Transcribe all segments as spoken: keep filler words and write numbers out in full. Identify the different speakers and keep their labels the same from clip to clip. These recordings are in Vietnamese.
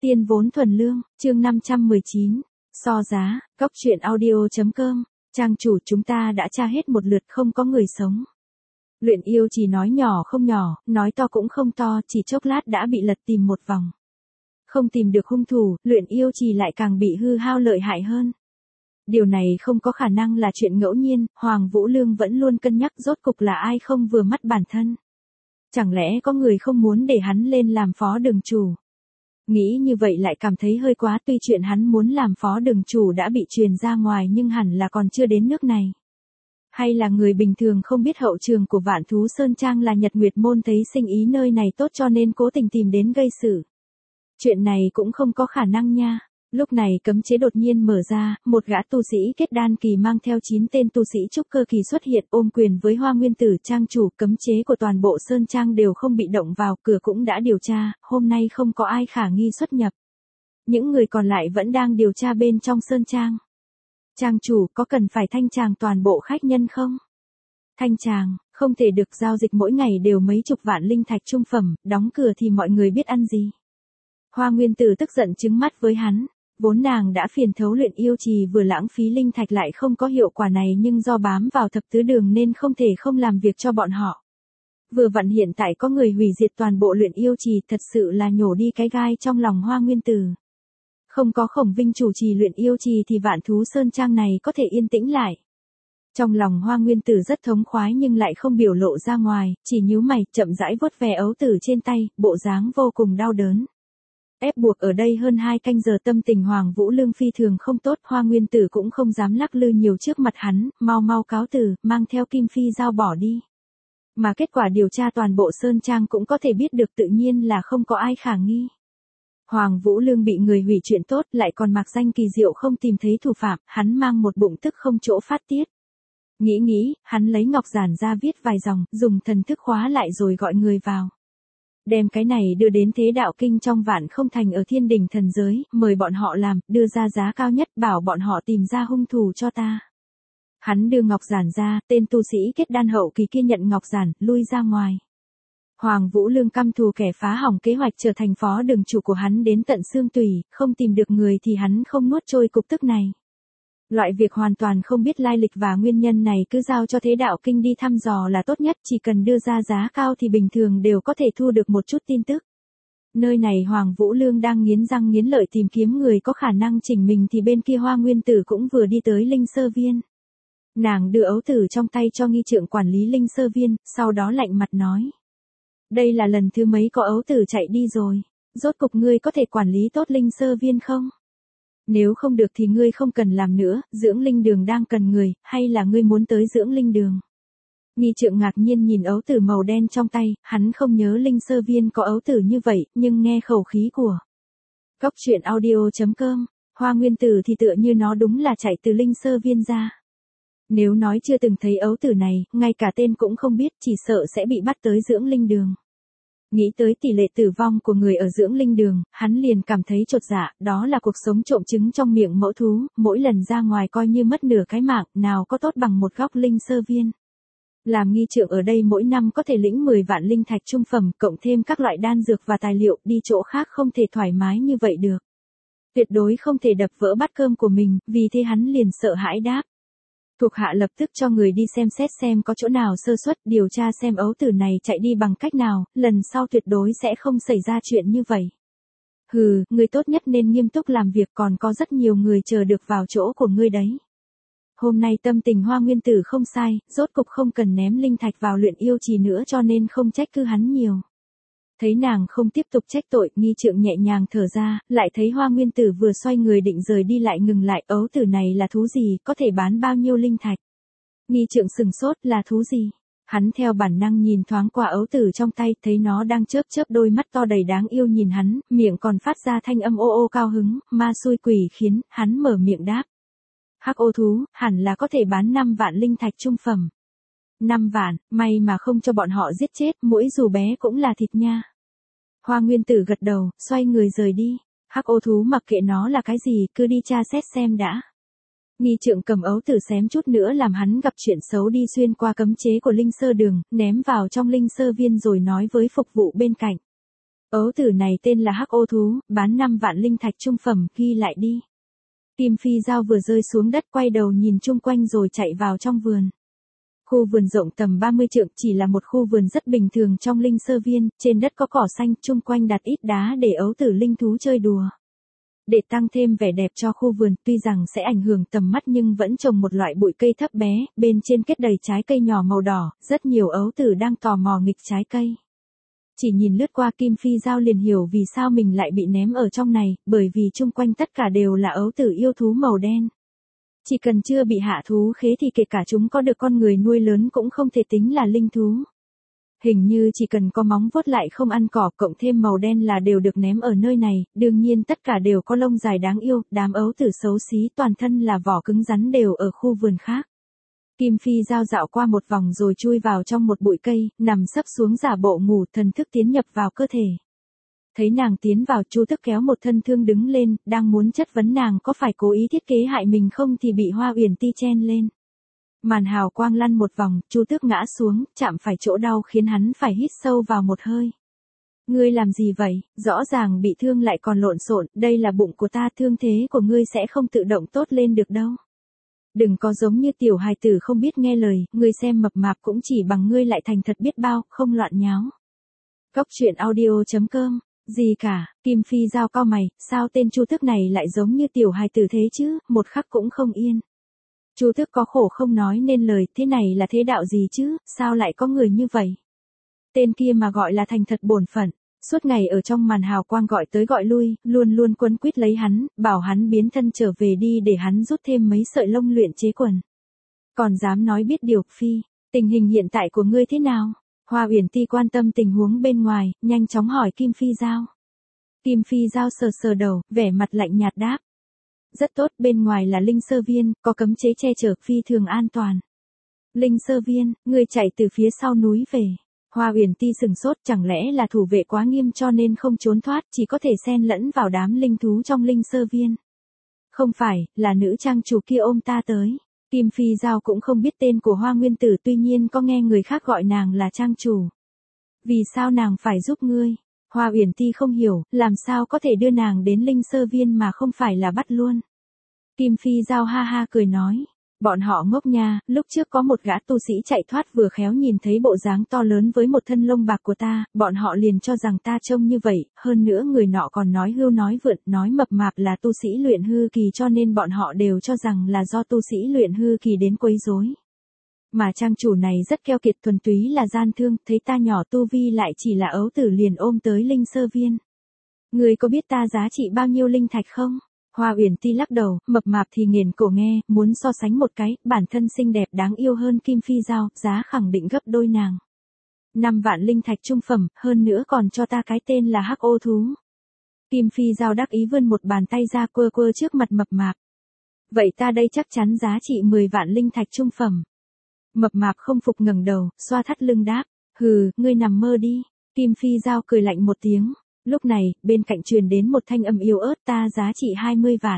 Speaker 1: Tiên vốn thuần lương, chương năm trăm mười chín. So giá, góc truyện audio.com. Trang chủ chúng ta đã tra hết một lượt không có người sống. Luyện yêu chỉ nói nhỏ không nhỏ, nói to cũng không to, chỉ chốc lát đã bị lật tìm một vòng. Không tìm được hung thủ, luyện yêu chỉ lại càng bị hư hao lợi hại hơn. Điều này không có khả năng là chuyện ngẫu nhiên, Hoàng Vũ Lương vẫn luôn cân nhắc rốt cục là ai không vừa mắt bản thân. Chẳng lẽ có người không muốn để hắn lên làm phó đường chủ? Nghĩ như vậy lại cảm thấy hơi quá, tuy chuyện hắn muốn làm phó đường chủ đã bị truyền ra ngoài nhưng hẳn là còn chưa đến nước này. Hay là người bình thường không biết hậu trường của Vạn Thú Sơn Trang là Nhật Nguyệt Môn thấy sinh ý nơi này tốt cho nên cố tình tìm đến gây sự. Chuyện này cũng không có khả năng nha. Lúc này cấm chế đột nhiên mở ra, một gã tu sĩ kết đan kỳ mang theo chín tên tu sĩ trúc cơ kỳ xuất hiện ôm quyền với Hoa Nguyên Tử trang chủ. Cấm chế của toàn bộ Sơn Trang đều không bị động vào, cửa cũng đã điều tra, hôm nay không có ai khả nghi xuất nhập. Những người còn lại vẫn đang điều tra bên trong Sơn Trang. Trang chủ có cần phải thanh tràng toàn bộ khách nhân không? Thanh tràng, không thể được, giao dịch mỗi ngày đều mấy chục vạn linh thạch trung phẩm, đóng cửa thì mọi người biết ăn gì. Hoa Nguyên Tử tức giận trừng mắt với hắn. Vốn nàng đã phiền thấu luyện yêu trì vừa lãng phí linh thạch lại không có hiệu quả này nhưng do bám vào thập tứ đường nên không thể không làm việc cho bọn họ. Vừa vặn hiện tại có người hủy diệt toàn bộ luyện yêu trì, thật sự là nhổ đi cái gai trong lòng Hoa Nguyên Tử. Không có Khổng Vinh chủ trì luyện yêu trì thì Vạn Thú Sơn Trang này có thể yên tĩnh lại. Trong lòng Hoa Nguyên Tử rất thống khoái nhưng lại không biểu lộ ra ngoài, chỉ nhíu mày, chậm rãi vuốt ve ấu tử trên tay, bộ dáng vô cùng đau đớn. Ép buộc ở đây hơn hai canh giờ, tâm tình Hoàng Vũ Lương phi thường không tốt, Hoa Nguyên Tử cũng không dám lắc lư nhiều trước mặt hắn, mau mau cáo từ, mang theo Kim Phi Dao bỏ đi. Mà kết quả điều tra toàn bộ Sơn Trang cũng có thể biết được, tự nhiên là không có ai khả nghi. Hoàng Vũ Lương bị người hủy chuyện tốt lại còn mặc danh kỳ diệu không tìm thấy thủ phạm, hắn mang một bụng tức không chỗ phát tiết. Nghĩ nghĩ, hắn lấy ngọc giản ra viết vài dòng, dùng thần thức khóa lại rồi gọi người vào. Đem cái này đưa đến Thế Đạo Kinh trong Vạn Không Thành ở Thiên Đình thần giới, mời bọn họ làm, đưa ra giá cao nhất, bảo bọn họ tìm ra hung thủ cho ta. Hắn đưa ngọc giản ra, tên tu sĩ kết đan hậu kỳ kia nhận ngọc giản, lui ra ngoài. Hoàng Vũ Lương căm thù kẻ phá hỏng kế hoạch trở thành phó đường chủ của hắn đến tận xương tủy, không tìm được người thì hắn không nuốt trôi cục tức này. Loại việc hoàn toàn không biết lai lịch và nguyên nhân này cứ giao cho Thế Đạo Kinh đi thăm dò là tốt nhất, chỉ cần đưa ra giá cao thì bình thường đều có thể thu được một chút tin tức. Nơi này Hoàng Vũ Lương đang nghiến răng nghiến lợi tìm kiếm người có khả năng chỉnh mình thì bên kia Hoa Nguyên Tử cũng vừa đi tới Linh Sơ Viên. Nàng đưa ấu tử trong tay cho nghi trượng quản lý Linh Sơ Viên, sau đó lạnh mặt nói. Đây là lần thứ mấy có ấu tử chạy đi rồi, rốt cục ngươi có thể quản lý tốt Linh Sơ Viên không? Nếu không được thì ngươi không cần làm nữa, dưỡng linh đường đang cần người, hay là ngươi muốn tới dưỡng linh đường? Nghi trượng ngạc nhiên nhìn ấu tử màu đen trong tay, hắn không nhớ Linh Sơ Viên có ấu tử như vậy, nhưng nghe khẩu khí của góc truyện audio.com, Hoa Nguyên Tử thì tựa như nó đúng là chạy từ Linh Sơ Viên ra. Nếu nói chưa từng thấy ấu tử này, ngay cả tên cũng không biết, chỉ sợ sẽ bị bắt tới dưỡng linh đường. Nghĩ tới tỷ lệ tử vong của người ở dưỡng linh đường, hắn liền cảm thấy chột dạ, đó là cuộc sống trộm trứng trong miệng mẫu thú, mỗi lần ra ngoài coi như mất nửa cái mạng, nào có tốt bằng một góc Linh Sơ Viên. Làm nghi trượng ở đây mỗi năm có thể lĩnh mười vạn linh thạch trung phẩm, cộng thêm các loại đan dược và tài liệu, đi chỗ khác không thể thoải mái như vậy được. Tuyệt đối không thể đập vỡ bát cơm của mình, vì thế hắn liền sợ hãi đáp. Thuộc hạ lập tức cho người đi xem xét xem có chỗ nào sơ suất, điều tra xem ấu tử này chạy đi bằng cách nào, lần sau tuyệt đối sẽ không xảy ra chuyện như vậy. Hừ, ngươi tốt nhất nên nghiêm túc làm việc, còn có rất nhiều người chờ được vào chỗ của ngươi đấy. Hôm nay tâm tình Hoa Nguyên Tử không sai, rốt cục không cần ném linh thạch vào luyện yêu trì nữa cho nên không trách cứ hắn nhiều. Thấy nàng không tiếp tục trách tội, nghi trượng nhẹ nhàng thở ra, lại thấy Hoa Nguyên Tử vừa xoay người định rời đi lại ngừng lại, ấu tử này là thú gì, có thể bán bao nhiêu linh thạch? Nghi trượng sừng sốt, là thú gì? Hắn theo bản năng nhìn thoáng qua ấu tử trong tay, thấy nó đang chớp chớp đôi mắt to đầy đáng yêu nhìn hắn, miệng còn phát ra thanh âm ô ô cao hứng, ma xui quỷ khiến, hắn mở miệng đáp. Hắc ô thú, hẳn là có thể bán năm vạn linh thạch trung phẩm. năm vạn, may mà không cho bọn họ giết chết, mỗi dù bé cũng là thịt nha. Hoa Nguyên Tử gật đầu, xoay người rời đi. Hắc ô thú mặc kệ nó là cái gì, cứ đi tra xét xem đã. Nghi trượng cầm ấu tử xém chút nữa làm hắn gặp chuyện xấu, đi xuyên qua cấm chế của Linh Sơ Đường, ném vào trong Linh Sơ Viên rồi nói với phục vụ bên cạnh. Ấu tử này tên là Hắc Ô Thú, bán năm vạn linh thạch trung phẩm, ghi lại đi. Kim Phi Dao vừa rơi xuống đất quay đầu nhìn chung quanh rồi chạy vào trong vườn. Khu vườn rộng tầm ba mươi trượng, chỉ là một khu vườn rất bình thường trong linh sơ viên, trên đất có cỏ xanh, chung quanh đặt ít đá để ấu tử linh thú chơi đùa. Để tăng thêm vẻ đẹp cho khu vườn, tuy rằng sẽ ảnh hưởng tầm mắt nhưng vẫn trồng một loại bụi cây thấp bé, bên trên kết đầy trái cây nhỏ màu đỏ, rất nhiều ấu tử đang tò mò nghịch trái cây. Chỉ nhìn lướt qua Kim Phi Dao liền hiểu vì sao mình lại bị ném ở trong này, bởi vì chung quanh tất cả đều là ấu tử yêu thú màu đen. Chỉ cần chưa bị hạ thú khế thì kể cả chúng có được con người nuôi lớn cũng không thể tính là linh thú. Hình như chỉ cần có móng vuốt lại không ăn cỏ cộng thêm màu đen là đều được ném ở nơi này, đương nhiên tất cả đều có lông dài đáng yêu, đám ấu tử xấu xí toàn thân là vỏ cứng rắn đều ở khu vườn khác. Kim Phi Dao dạo qua một vòng rồi chui vào trong một bụi cây, nằm sấp xuống giả bộ ngủ, thần thức tiến nhập vào cơ thể. Thấy nàng tiến vào, Chu Tước kéo một thân thương đứng lên, đang muốn chất vấn nàng có phải cố ý thiết kế hại mình không thì bị Hoa Uyển Ti chen lên. Màn hào quang lăn một vòng, Chu Tước ngã xuống, chạm phải chỗ đau khiến hắn phải hít sâu vào một hơi. Ngươi làm gì vậy, rõ ràng bị thương lại còn lộn xộn, đây là bụng của ta, thương thế của ngươi sẽ không tự động tốt lên được đâu. Đừng có giống như tiểu hài tử không biết nghe lời, ngươi xem mập mạp cũng chỉ bằng ngươi lại thành thật biết bao, không loạn nháo. Cốc truyện audio chấm com. Gì cả, Kim Phi Dao cau mày, sao tên Chu Tước này lại giống như tiểu hài tử thế chứ, một khắc cũng không yên. Chu Tước có khổ không nói nên lời, thế này là thế đạo gì chứ, sao lại có người như vậy? Tên kia mà gọi là thành thật bổn phận, suốt ngày ở trong màn hào quang gọi tới gọi lui, luôn luôn quấn quýt lấy hắn, bảo hắn biến thân trở về đi để hắn rút thêm mấy sợi lông luyện chế quần. Còn dám nói biết điều, Phi, tình hình hiện tại của ngươi thế nào? Hoa Uyển Ti quan tâm tình huống bên ngoài, nhanh chóng hỏi Kim Phi Dao. Kim Phi Dao sờ sờ đầu, vẻ mặt lạnh nhạt đáp. Rất tốt, bên ngoài là linh sơ viên, có cấm chế che chở, phi thường an toàn. Linh sơ viên, ngươi chạy từ phía sau núi về. Hoa Uyển Ti sừng sốt, chẳng lẽ là thủ vệ quá nghiêm cho nên không trốn thoát, chỉ có thể xen lẫn vào đám linh thú trong linh sơ viên. Không phải, là nữ trang chủ kia ôm ta tới. Kim Phi Dao cũng không biết tên của Hoa Nguyên Tử, tuy nhiên có nghe người khác gọi nàng là trang chủ. Vì sao nàng phải giúp ngươi? Hoa Uyển Ti không hiểu, làm sao có thể đưa nàng đến linh sơ viên mà không phải là bắt luôn. Kim Phi Dao ha ha cười nói, bọn họ ngốc nha, lúc trước có một gã tu sĩ chạy thoát vừa khéo nhìn thấy bộ dáng to lớn với một thân lông bạc của ta, bọn họ liền cho rằng ta trông như vậy, hơn nữa người nọ còn nói hưu nói vượn, nói mập mạp là tu sĩ luyện hư kỳ cho nên bọn họ đều cho rằng là do tu sĩ luyện hư kỳ đến quấy rối. Mà trang chủ này rất keo kiệt, thuần túy là gian thương, thấy ta nhỏ tu vi lại chỉ là ấu tử liền ôm tới linh sơ viên. Người có biết ta giá trị bao nhiêu linh thạch không? Hoa Uyển Ti lắc đầu, mập mạp thì nghiền cổ nghe, muốn so sánh một cái, bản thân xinh đẹp đáng yêu hơn Kim Phi Dao, giá khẳng định gấp đôi nàng. Năm vạn linh thạch trung phẩm, hơn nữa còn cho ta cái tên là Hắc Ô Thú. Kim Phi Dao đắc ý vươn một bàn tay ra quơ quơ trước mặt mập mạp. Vậy ta đây chắc chắn giá trị mười vạn linh thạch trung phẩm. Mập mạp không phục ngẩng đầu, xoa thắt lưng đáp, hừ, ngươi nằm mơ đi. Kim Phi Dao cười lạnh một tiếng. Lúc này, bên cạnh truyền đến một thanh âm yếu ớt, ta giá trị hai mươi vạn.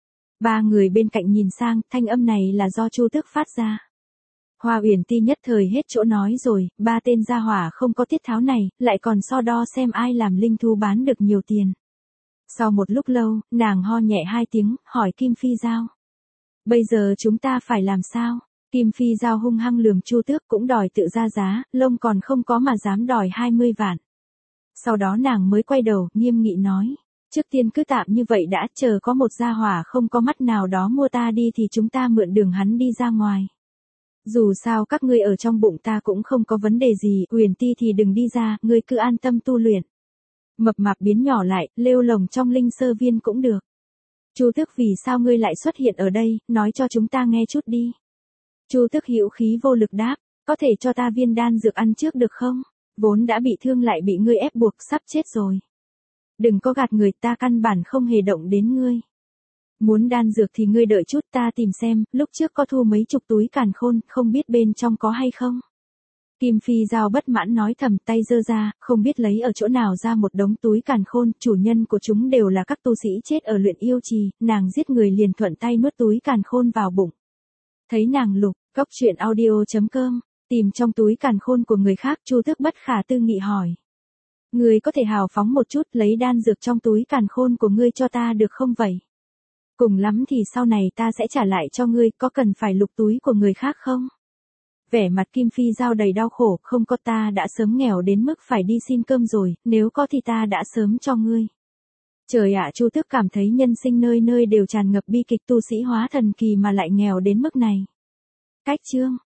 Speaker 1: Ba người bên cạnh nhìn sang, thanh âm này là do Chu Tước phát ra. Hoa Uyển Ti nhất thời hết chỗ nói rồi, ba tên gia hỏa không có tiết tháo này, lại còn so đo xem ai làm linh thú bán được nhiều tiền. Sau một lúc lâu, nàng ho nhẹ hai tiếng, hỏi Kim Phi Dao. Bây giờ chúng ta phải làm sao? Kim Phi Dao hung hăng lườm Chu Tước cũng đòi tự ra giá, lông còn không có mà dám đòi hai mươi vạn. Sau đó nàng mới quay đầu, nghiêm nghị nói. Trước tiên cứ tạm như vậy đã, chờ có một gia hỏa không có mắt nào đó mua ta đi thì chúng ta mượn đường hắn đi ra ngoài. Dù sao các ngươi ở trong bụng ta cũng không có vấn đề gì, Uyển Ti thì đừng đi ra, ngươi cứ an tâm tu luyện. Mập mạp biến nhỏ lại, lêu lồng trong linh sơ viên cũng được. Chu Tước vì sao ngươi lại xuất hiện ở đây, nói cho chúng ta nghe chút đi. Chu Tước hữu khí vô lực đáp, có thể cho ta viên đan dược ăn trước được không? Vốn đã bị thương lại bị ngươi ép buộc, sắp chết rồi. Đừng có gạt người, ta căn bản không hề động đến ngươi. Muốn đan dược thì ngươi đợi chút ta tìm xem, lúc trước có thu mấy chục túi càn khôn, không biết bên trong có hay không. Kim Phi Dao bất mãn nói thầm, tay giơ ra, không biết lấy ở chỗ nào ra một đống túi càn khôn, chủ nhân của chúng đều là các tu sĩ chết ở luyện yêu trì, nàng giết người liền thuận tay nuốt túi càn khôn vào bụng. Thấy nàng lục, cốc truyện audio chấm com, tìm trong túi càn khôn của người khác, Chu Tước bất khả tư nghị hỏi. Ngươi có thể hào phóng một chút lấy đan dược trong túi càn khôn của ngươi cho ta được không vậy? Cùng lắm thì sau này ta sẽ trả lại cho ngươi, có cần phải lục túi của người khác không? Vẻ mặt Kim Phi Giao đầy đau khổ, không có, ta đã sớm nghèo đến mức phải đi xin cơm rồi, nếu có thì ta đã sớm cho ngươi. Trời ạ, Chu Tước cảm thấy nhân sinh nơi nơi đều tràn ngập bi kịch, tu sĩ hóa thần kỳ mà lại nghèo đến mức này. Cách chương